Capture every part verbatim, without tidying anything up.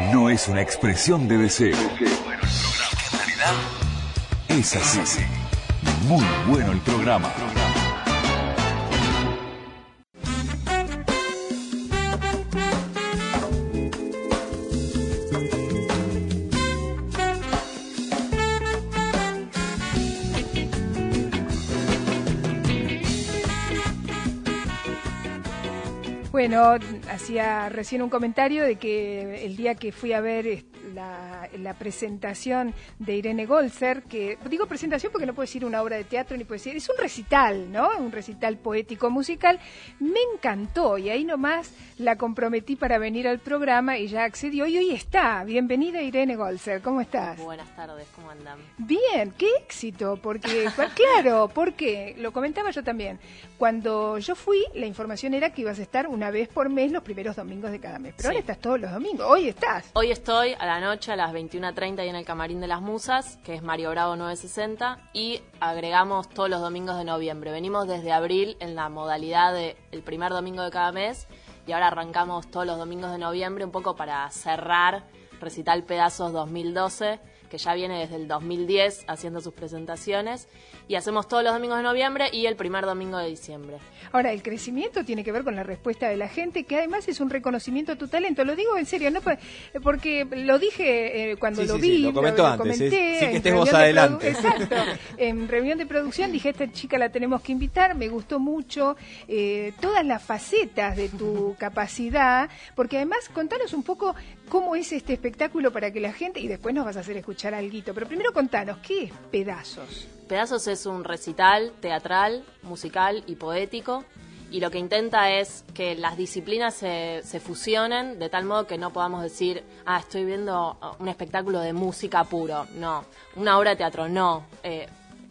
no es una expresión de deseo. Bueno, el programa en realidad es así. Muy bueno el programa. Bueno, hacía recién un comentario de que el día que fui a ver la, la presentación de Irene Goltzer, que digo presentación porque no puedo decir una obra de teatro ni puedo decir, es un recital, ¿no? Un recital poético musical, me encantó y ahí nomás la comprometí para venir al programa y ya accedió y hoy está. Bienvenida Irene Goltzer, ¿cómo estás? Buenas tardes, ¿cómo andan? Bien, qué éxito, porque claro, porque lo comentaba yo también. Cuando yo fui, la información era que ibas a estar una vez por mes los primeros domingos de cada mes. Pero sí. Ahora estás todos los domingos. Hoy estás. Hoy estoy a la noche a las veintiuna treinta ahí en el Camarín de las Musas, que es Mario Bravo novecientos sesenta, y agregamos todos los domingos de noviembre. Venimos desde abril en la modalidad de el primer domingo de cada mes y ahora arrancamos todos los domingos de noviembre un poco para cerrar Recital Pedazos dos mil doce, que ya viene desde el dos mil diez haciendo sus presentaciones, y hacemos todos los domingos de noviembre y el primer domingo de diciembre. Ahora, el crecimiento tiene que ver con la respuesta de la gente, que además es un reconocimiento a tu talento. Lo digo en serio, no porque lo dije eh, cuando sí, lo sí, vi, sí, lo, comento lo, antes, lo comenté. Sí, que estés vos adelante. Exacto. En reunión de producción dije, esta chica la tenemos que invitar, me gustó mucho eh, todas las facetas de tu capacidad, porque además contanos un poco cómo es este espectáculo para que la gente, y después nos vas a hacer escuchar alguito, pero primero contanos, ¿qué es Pedazos? Pedazos es un recital teatral, musical y poético, y lo que intenta es que las disciplinas se, se fusionen de tal modo que no podamos decir, ah, estoy viendo un espectáculo de música puro, no, una obra de teatro, no, eh,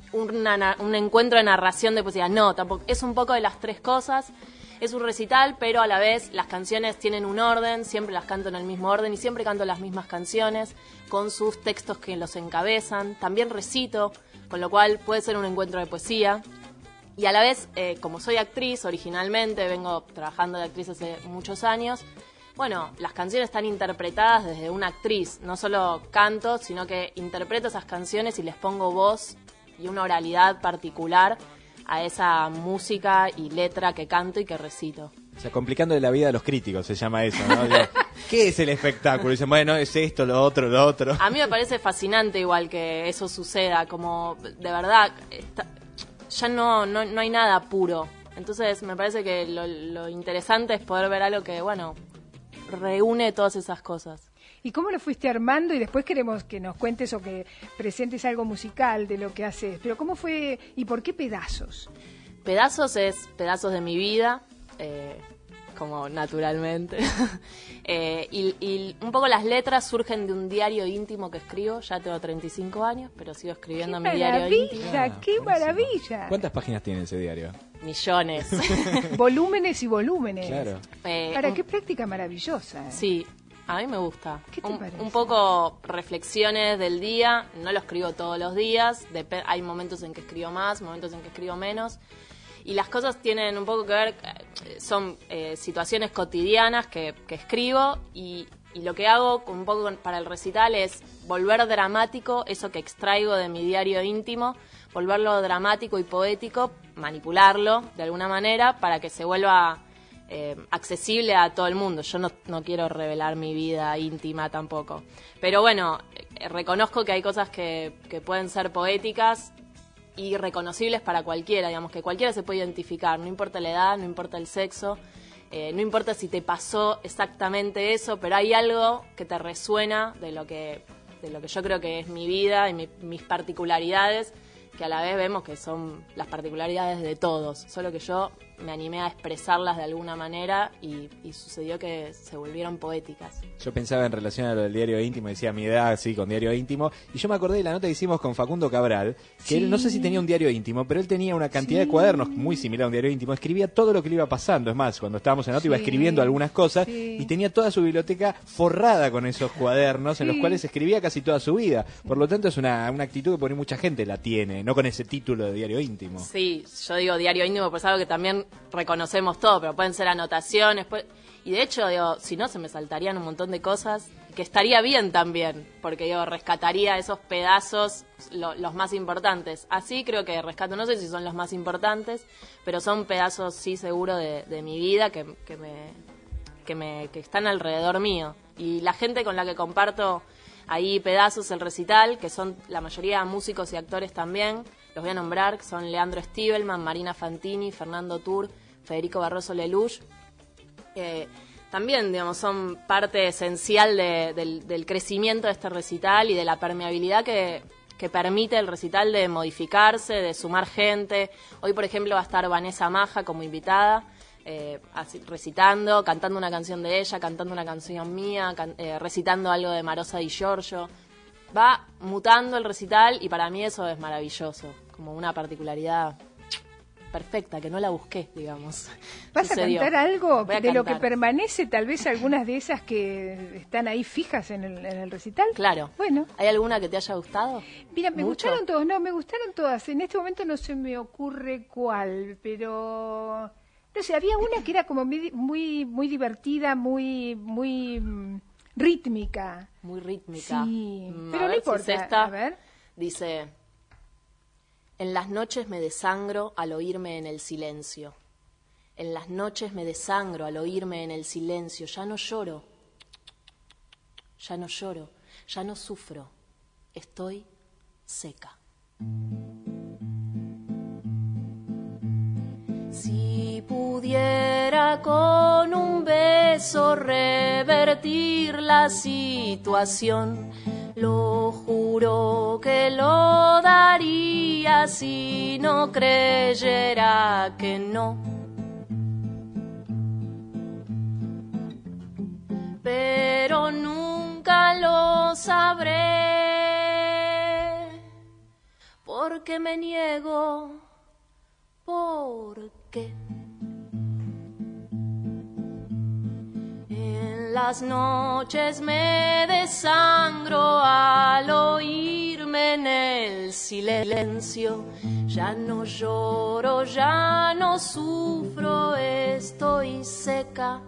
una, un encuentro de narración de poesía, no, tampoco, es un poco de las tres cosas. Es un recital, pero a la vez las canciones tienen un orden, siempre las canto en el mismo orden y siempre canto las mismas canciones con sus textos que los encabezan. También recito, con lo cual puede ser un encuentro de poesía. Y a la vez, eh, como soy actriz originalmente, vengo trabajando de actriz hace muchos años, bueno, las canciones están interpretadas desde una actriz. No solo canto, sino que interpreto esas canciones y les pongo voz y una oralidad particular a esa música y letra que canto y que recito. O sea, complicando la vida a los críticos se llama eso, ¿no? O sea, ¿qué es el espectáculo? Dicen, bueno, es esto, lo otro, lo otro. A mí me parece fascinante igual que eso suceda, como de verdad, está, ya no, no, no hay nada puro. Entonces me parece que lo, lo interesante es poder ver algo que, bueno, reúne todas esas cosas. ¿Y cómo lo fuiste armando? Y después queremos que nos cuentes o que presentes algo musical de lo que haces. Pero ¿cómo fue y por qué Pedazos? Pedazos es pedazos de mi vida, eh, como naturalmente. eh, y, y un poco las letras surgen de un diario íntimo que escribo. Ya tengo treinta y cinco años, pero sigo escribiendo mi diario íntimo. ¡Qué maravilla! ¡Qué maravilla! ¿Cuántas páginas tiene ese diario? Millones. Volúmenes y volúmenes. Claro. Eh, Para un, qué práctica maravillosa. ¿Eh? Sí. A mí me gusta. ¿Qué te un, parece? Un poco reflexiones del día, no lo escribo todos los días, dep- hay momentos en que escribo más, momentos en que escribo menos, y las cosas tienen un poco que ver, son eh, situaciones cotidianas que, que escribo, y, y lo que hago un poco para el recital es volver dramático eso que extraigo de mi diario íntimo, volverlo dramático y poético, manipularlo de alguna manera para que se vuelva Eh, accesible a todo el mundo. Yo no, no quiero revelar mi vida íntima tampoco. Pero bueno, eh, reconozco que hay cosas que, que pueden ser poéticas y reconocibles para cualquiera, digamos, que cualquiera se puede identificar, no importa la edad, no importa el sexo, eh, no importa si te pasó exactamente eso, pero hay algo que te resuena de lo que, de lo que yo creo que es mi vida y mi, mis particularidades, que a la vez vemos que son las particularidades de todos, solo que yo me animé a expresarlas de alguna manera y, y sucedió que se volvieron poéticas. Yo pensaba en relación a lo del diario íntimo, decía mi edad, sí, con diario íntimo, y yo me acordé de la nota que hicimos con Facundo Cabral, que sí. Él no sé si tenía un diario íntimo, pero él tenía una cantidad sí. de cuadernos muy similar a un diario íntimo, escribía todo lo que le iba pasando, es más, cuando estábamos en auto sí. iba escribiendo algunas cosas sí. y tenía toda su biblioteca forrada con esos cuadernos sí. en los cuales escribía casi toda su vida, por lo tanto es una, una actitud que por ahí mucha gente la tiene, no con ese título de diario íntimo. Sí, yo digo diario íntimo, pues es algo que también reconocemos todo, pero pueden ser anotaciones. Puede... Y de hecho, digo, si no, se me saltarían un montón de cosas que estaría bien también, porque yo rescataría esos pedazos, lo, los más importantes. Así creo que rescato, no sé si son los más importantes, pero son pedazos, sí, seguro, de, de mi vida que, que, me, que, me, que están alrededor mío. Y la gente con la que comparto ahí pedazos, el recital, que son la mayoría músicos y actores también, los voy a nombrar, que son Leandro Stivelman, Marina Fantini, Fernando Tur, Federico Barroso Lelouch. Eh, también, digamos, son parte esencial de, del, del crecimiento de este recital y de la permeabilidad que, que permite el recital de modificarse, de sumar gente. Hoy, por ejemplo, va a estar Vanessa Maja como invitada, eh, así, recitando, cantando una canción de ella, cantando una canción mía, can, eh, recitando algo de Marosa Di Giorgio. Va mutando el recital y para mí eso es maravilloso, como una particularidad perfecta, que no la busqué, digamos. ¿Vas Sucedió. a cantar algo Voy a de lo cantar. que permanece, tal vez algunas de esas que están ahí fijas en el, en el recital? Claro. Bueno. ¿Hay alguna que te haya gustado? Mira, me ¿Mucho? gustaron todos, no, me gustaron todas. En este momento no se me ocurre cuál, pero no sé, había una que era como muy muy, muy divertida, muy muy mm, rítmica. Muy rítmica. Sí, Mm, a pero no ver si importa. es esta. A ver. Dice: en las noches me desangro al oírme en el silencio. En las noches me desangro al oírme en el silencio. Ya no lloro. Ya no lloro. Ya no sufro. Estoy seca. Si pudiera con un beso revertir la situación, lo juro que lo daría si no creyera que no. Pero nunca lo sabré, porque me niego, porque en las noches me desangro al oírme en el silencio. Ya no lloro, ya no sufro, estoy seca.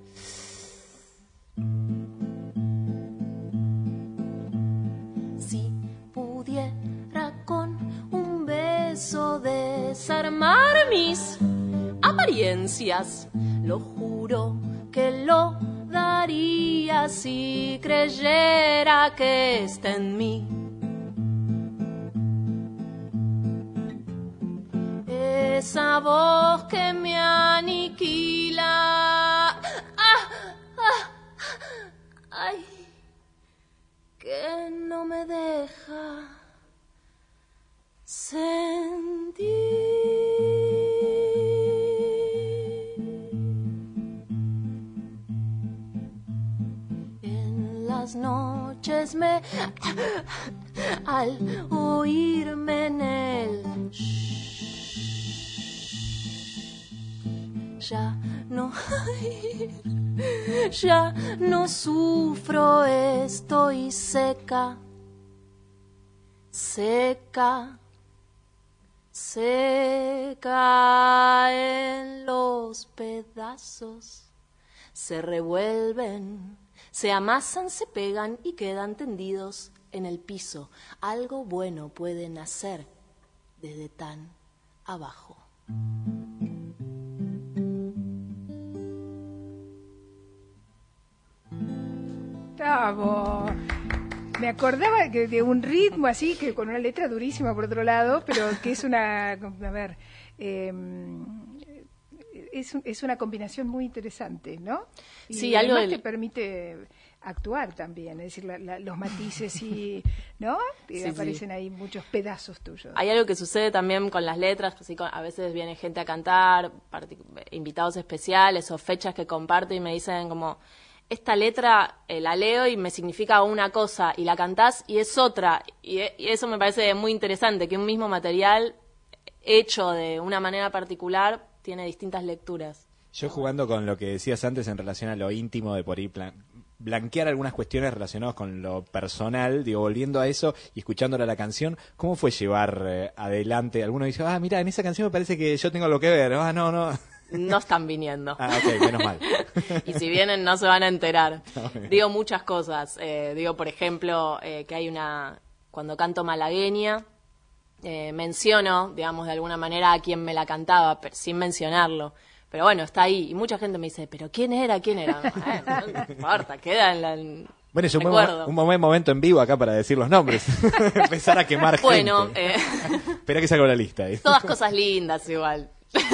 Si pudiera con un beso desarmar mis apariencias, lo juro que lo daría si creyera que está en mí. Esa voz que me aniquila, ah, ah, ay, que no me deja sentir. En las noches me, al oírme en el ya no, ya no sufro, estoy seca, seca, seca en los pedazos. Se revuelven, se amasan, se pegan y quedan tendidos en el piso. Algo bueno puede nacer desde tan abajo. Bravo. Me acordaba que de un ritmo así, que con una letra durísima por otro lado, pero que es una, a ver, eh, es, es una combinación muy interesante, ¿no? Y sí, algo además del... te permite actuar también, es decir, la, la, los matices y, ¿no? Y sí, aparecen sí. ahí muchos pedazos tuyos. Hay algo que sucede también con las letras, así con, a veces viene gente a cantar, invitados especiales o fechas que comparto y me dicen como... esta letra eh, la leo y me significa una cosa y la cantás y es otra. Y, y eso me parece muy interesante, que un mismo material hecho de una manera particular tiene distintas lecturas. Yo jugando con lo que decías antes en relación a lo íntimo de por ahí plan- blanquear algunas cuestiones relacionadas con lo personal, digo, volviendo a eso y escuchándola la canción, ¿cómo fue llevar eh, adelante? Alguno dice, ah, mira, en esa canción me parece que yo tengo algo que ver. Ah, no, no. no están viniendo. Ah, ok, menos mal. Y si vienen no se van a enterar. Okay. Digo muchas cosas. Eh, digo, por ejemplo, eh, que hay una... Cuando canto malagueña, eh, menciono, digamos, de alguna manera a quien me la cantaba, pero sin mencionarlo. Pero bueno, está ahí. Y mucha gente me dice, ¿pero quién era? ¿Quién era? Eh, no importa, queda en la... En... Bueno, es un buen, un buen momento en vivo acá para decir los nombres. Empezar a quemar bueno, gente. Bueno, eh... espera que salga la lista. ¿eh? Todas cosas lindas igual.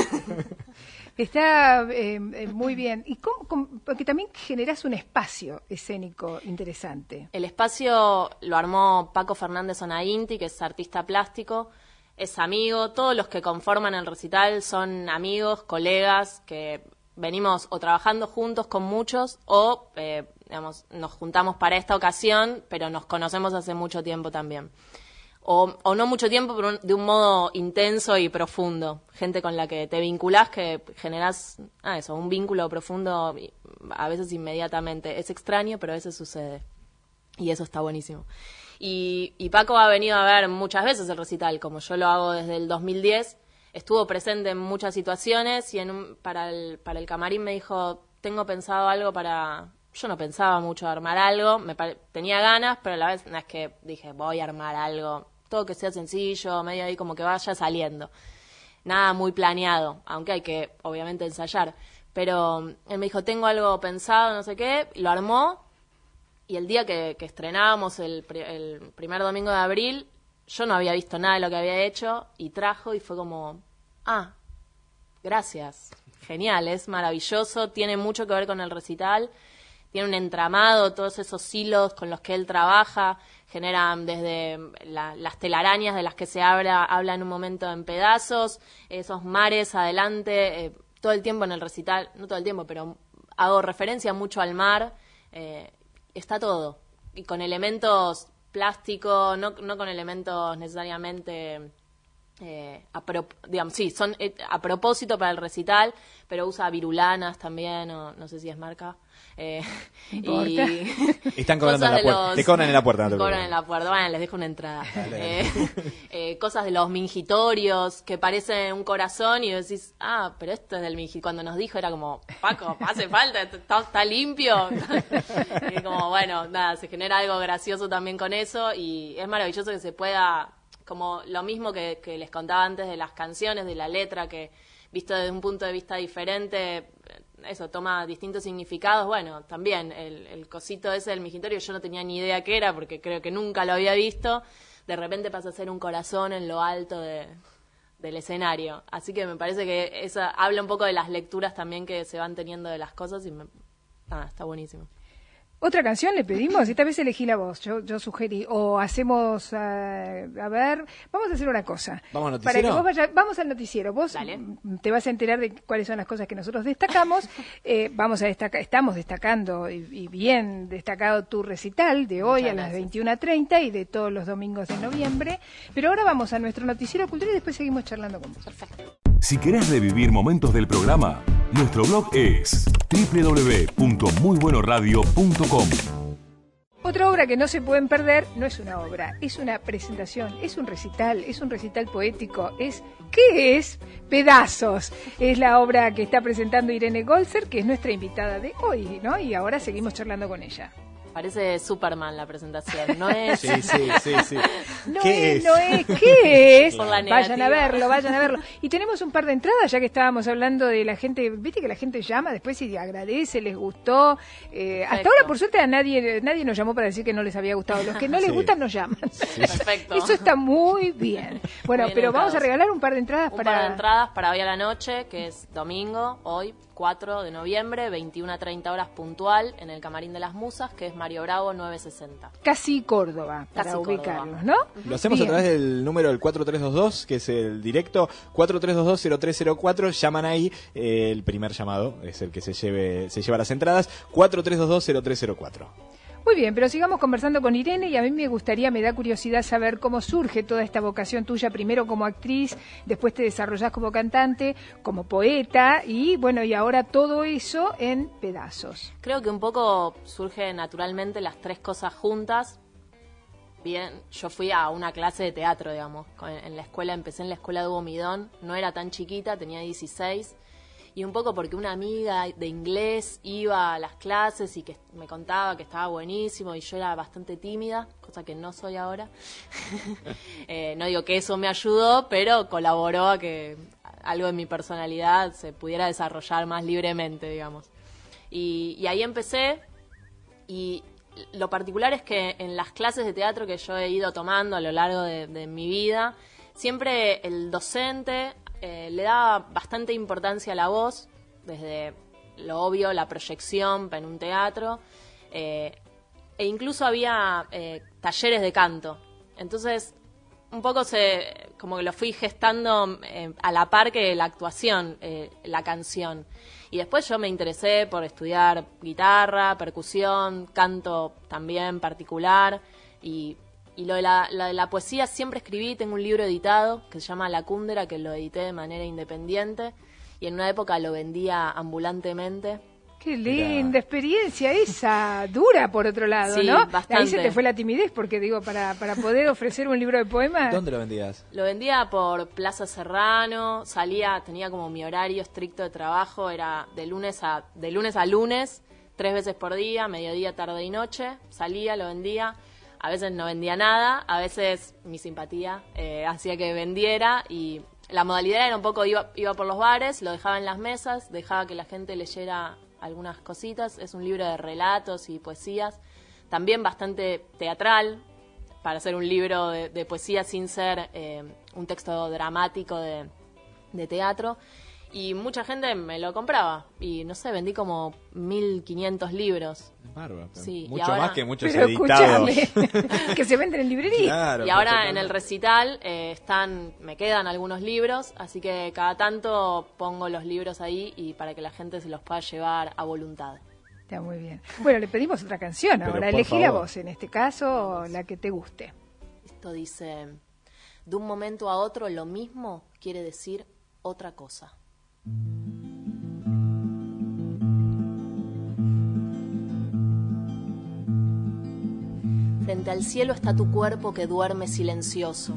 Está eh, muy bien. Y cómo, cómo, porque también generás un espacio escénico interesante. El espacio lo armó Paco Fernández Onainti, que es artista plástico, es amigo. Todos los que conforman el recital son amigos, colegas, que venimos o trabajando juntos con muchos o, eh, digamos, nos juntamos para esta ocasión, pero nos conocemos hace mucho tiempo también. O, o no mucho tiempo, pero un, de un modo intenso y profundo. Gente con la que te vinculás, que generás, ah, eso, un vínculo profundo, a veces inmediatamente. Es extraño, pero a veces sucede. Y eso está buenísimo. Y, y Paco ha venido a ver muchas veces el recital, como yo lo hago desde el dos mil diez. Estuvo presente en muchas situaciones y en un, para, el, para el camarín me dijo, tengo pensado algo para... Yo no pensaba mucho armar algo, me pare... tenía ganas, pero a la vez no es que dije, voy a armar algo... todo que sea sencillo, medio ahí como que vaya saliendo. Nada muy planeado, aunque hay que, obviamente, ensayar. Pero él me dijo, tengo algo pensado, no sé qué, lo armó, y el día que, que estrenábamos el, el primer domingo de abril, yo no había visto nada de lo que había hecho, y trajo, y fue como, ah, gracias, genial, es maravilloso, tiene mucho que ver con el recital, tiene un entramado, todos esos hilos con los que él trabaja, generan desde la, las telarañas de las que se habla, habla en un momento en pedazos, esos mares adelante, eh, todo el tiempo en el recital, no todo el tiempo, pero hago referencia mucho al mar, eh, está todo, y con elementos plásticos, no, no con elementos necesariamente... Eh, a pro, digamos, sí, son eh, a propósito para el recital, pero usa virulanas también, o no sé si es marca. Eh, y están cobrando en la puerta. Los, te cobran en la puerta. No te cobran en la puerta. Bueno, les dejo una entrada. Eh, eh, cosas de los mingitorios que parecen un corazón y decís, ah, pero esto es del mingitorio. Cuando nos dijo era como, Paco, hace falta, está, está limpio. Y como, bueno, nada, se genera algo gracioso también con eso y es maravilloso que se pueda... Como lo mismo que, que les contaba antes de las canciones, de la letra, que visto desde un punto de vista diferente, eso toma distintos significados. Bueno, también el, el cosito ese del mingitorio yo no tenía ni idea qué era, porque creo que nunca lo había visto. De repente pasa a ser un corazón en lo alto de, del escenario. Así que me parece que eso habla un poco de las lecturas también que se van teniendo de las cosas y me, ah, está buenísimo. Otra canción le pedimos, esta vez elegí la voz, yo, yo sugerí, o hacemos, uh, a ver, vamos a hacer una cosa. ¿Vamos al noticiero? Para que vos vaya, vamos al noticiero, vos Dale. te vas a enterar de cuáles son las cosas que nosotros destacamos, eh, vamos a destacar, estamos destacando, y, y bien destacado tu recital de hoy. Muchas a las gracias. veintiuna treinta y de todos los domingos de noviembre, pero ahora vamos a nuestro noticiero cultural y después seguimos charlando con vos. Perfecto. Si querés revivir momentos del programa, nuestro blog es doble u doble u doble u punto muy bueno radio punto com. Otra obra que no se pueden perder no es una obra, es una presentación, es un recital, es un recital poético, es ¿qué es? Pedazos. Es la obra que está presentando Irene Goltzer, que es nuestra invitada de hoy, ¿no? Y ahora seguimos charlando con ella. Parece Superman la presentación, ¿no es? Sí, sí, sí, sí. No ¿Qué es, es? no es, ¿qué es? Por la Vayan a negativa. verlo, vayan a verlo. Y tenemos un par de entradas, ya que estábamos hablando de la gente, viste que la gente llama después y agradece, les gustó. Eh, hasta Perfecto. ahora, por suerte, a nadie nadie nos llamó para decir que no les había gustado. Los que no les Sí. gustan nos llaman. Perfecto. Eso está muy bien. Bueno, Muy bien pero vamos a educados. regalar un par de entradas Un para... par de entradas para hoy a la noche, que es domingo, hoy, cuatro de noviembre, veintiuna a treinta horas puntual, en el Camarín de las Musas, que es Mario Bravo nueve sesenta. Casi Córdoba, para Casi ubicarnos, Córdoba. ¿no? Lo hacemos Bien. a través del número del cuatro tres dos dos, que es el directo cuatro tres dos dos cero tres cero cuatro. Llaman ahí, eh, el primer llamado es el que se lleve se lleva las entradas, cuatro tres dos dos cero tres cero cuatro. Muy bien, pero sigamos conversando con Irene y a mí me gustaría, me da curiosidad saber cómo surge toda esta vocación tuya, primero como actriz, después te desarrollás como cantante, como poeta y bueno, y ahora todo eso en pedazos. Creo que un poco surge naturalmente las tres cosas juntas. Bien, yo fui a una clase de teatro, digamos, con- en la escuela, empecé en la escuela de Hugo Midón, no era tan chiquita, tenía dieciséis, y un poco porque una amiga de inglés iba a las clases y que me contaba que estaba buenísimo y yo era bastante tímida, cosa que no soy ahora. eh, no digo que eso me ayudó, pero colaboró a que algo de mi personalidad se pudiera desarrollar más libremente, digamos. Y, y ahí empecé, y lo particular es que en las clases de teatro que yo he ido tomando a lo largo de, de mi vida, siempre el docente eh, le daba bastante importancia a la voz, desde lo obvio, la proyección en un teatro, eh, e incluso había eh, talleres de canto. Entonces, un poco se como que lo fui gestando eh, a la par que la actuación, eh, la canción. Y después yo me interesé por estudiar guitarra, percusión, canto también particular, y, y lo de la, la de la poesía siempre escribí. Tengo un libro editado que se llama La Cúndera, que lo edité de manera independiente, y en una época lo vendía ambulantemente. Qué linda experiencia esa, dura por otro lado, Sí, ¿no? bastante. Ahí se te fue la timidez, porque digo, para, para poder ofrecer un libro de poemas... ¿Dónde lo vendías? Lo vendía por Plaza Serrano, salía, tenía como mi horario estricto de trabajo, era de lunes a, de lunes a lunes, tres veces por día, mediodía, tarde y noche, salía, lo vendía. A veces no vendía nada, a veces mi simpatía eh, hacía que vendiera, y la modalidad era un poco, iba, iba por los bares, lo dejaba en las mesas, dejaba que la gente leyera algunas cositas. Es un libro de relatos y poesías, también bastante teatral, para hacer un libro de, de poesía sin ser eh, un texto dramático de, de teatro. Y mucha gente me lo compraba, y no sé, vendí como mil quinientos libros. Bárbaro. Sí, Mucho y ahora- más que muchos Pero editados. escúchame, que se venden en librería. Claro, Y ahora perfectamente. en el recital eh, están, me quedan algunos libros, así que cada tanto pongo los libros ahí, y para que la gente se los pueda llevar a voluntad. Está muy bien. Bueno, le pedimos otra canción Pero ahora. por Elegí la favor. voz, en este caso, la que te guste. Esto dice: de un momento a otro lo mismo quiere decir otra cosa. Frente al cielo está tu cuerpo que duerme silencioso.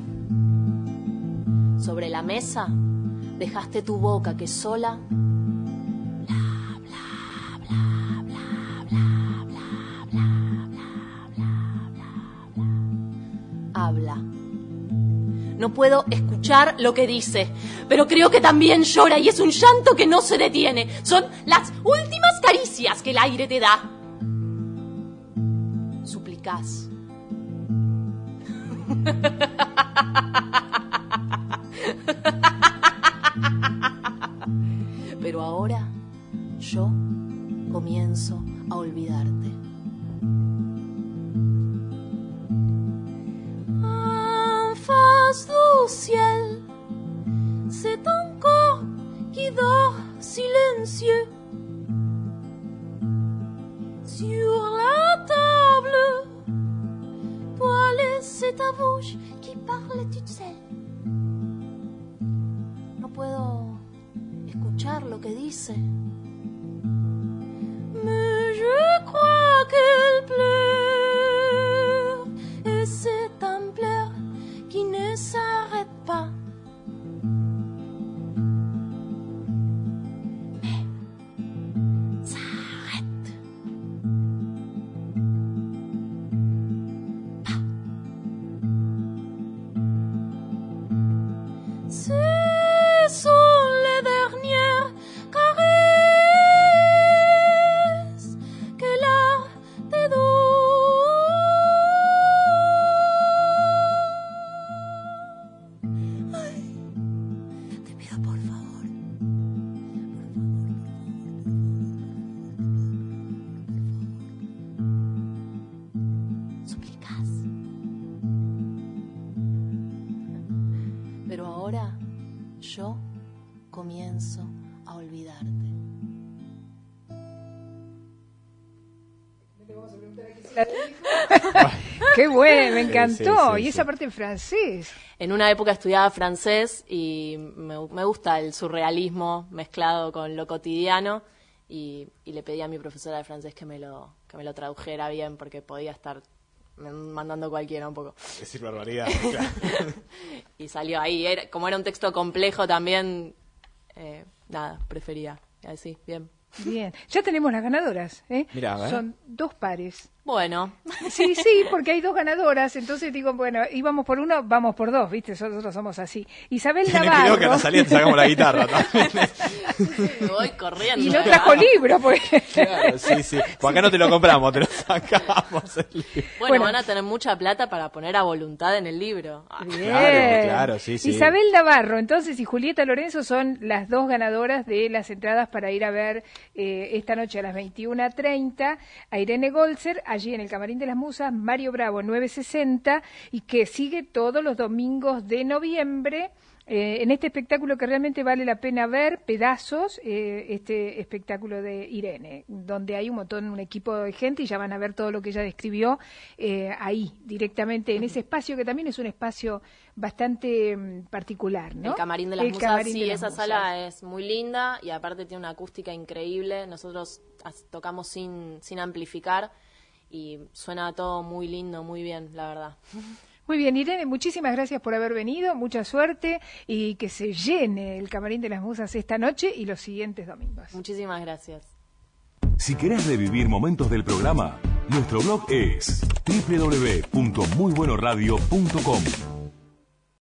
Sobre la mesa dejaste tu boca que sola bla, bla, bla, bla, bla, bla, bla, bla, bla, bla, bla. Habla. No puedo escuchar lo que dice, pero creo que también llora, y es un llanto que no se detiene. Son las últimas caricias que el aire te da. Suplicás. Pero ahora yo comienzo a olvidarte. En face du ciel, c'est un corps qui dort silencieux. Sur la table, toile, c'est ta bouche qui parle toute seule. No puedo escuchar lo que dice. Mais je crois qu'elle pleure, et c'est un pleur qui ne s'arrête pas. Mais s'arrête pas. Ce sont les dernières caresses qu'elle a te donne. Ay, te pido por favor, suplicas. Pero ahora yo comienzo a olvidarte. Qué bueno, me Sí, encantó. sí, sí, y esa sí. parte en francés. En una época estudiaba francés y me, me gusta el surrealismo mezclado con lo cotidiano, y, y le pedí a mi profesora de francés que me lo que me lo tradujera bien, porque podía estar mandando cualquiera un poco. Decir barbaridad, claro. Y salió ahí. Era, como era un texto complejo también, eh, nada, prefería Así, bien. Bien, ya tenemos las ganadoras, ¿eh? Mirá, a ver. Son dos pares. Bueno. Sí, sí, porque hay dos ganadoras, entonces digo, bueno, íbamos por uno, vamos por dos, ¿viste? Nosotros somos así. Isabel Tiene Navarro. cuidado que a la salida te sacamos la guitarra también. Voy corriendo. Y no trajo libro, porque... Claro, sí, sí. Pues acá no te lo compramos, te lo sacamos. El libro. Bueno, Bueno. van a tener mucha plata para poner a voluntad en el libro. Ah, Bien. Claro, claro, sí, sí. Isabel Navarro, entonces, y Julieta Lorenzo son las dos ganadoras de las entradas para ir a ver eh, esta noche a las veintiuna treinta a Irene Goltzer, allí en el Camarín de las Musas, Mario Bravo nueve sesenta, y que sigue todos los domingos de noviembre. Eh, en este espectáculo que realmente vale la pena ver, Pedazos, eh, este espectáculo de Irene, donde hay un montón, un equipo de gente y ya van a ver todo lo que ella describió eh, ahí, directamente en ese espacio, que también es un espacio bastante mm, particular, ¿no? El Camarín de las El Musas, Camarín sí, de las esa Musas. sala es muy linda y aparte tiene una acústica increíble. Nosotros as- tocamos sin, sin amplificar y suena todo muy lindo, muy bien, la verdad. Muy bien, Irene, muchísimas gracias por haber venido, mucha suerte y que se llene el Camarín de las Musas esta noche y los siguientes domingos. Muchísimas gracias. Si querés revivir momentos del programa, nuestro blog es doble u doble u doble u punto muy bueno radio punto com.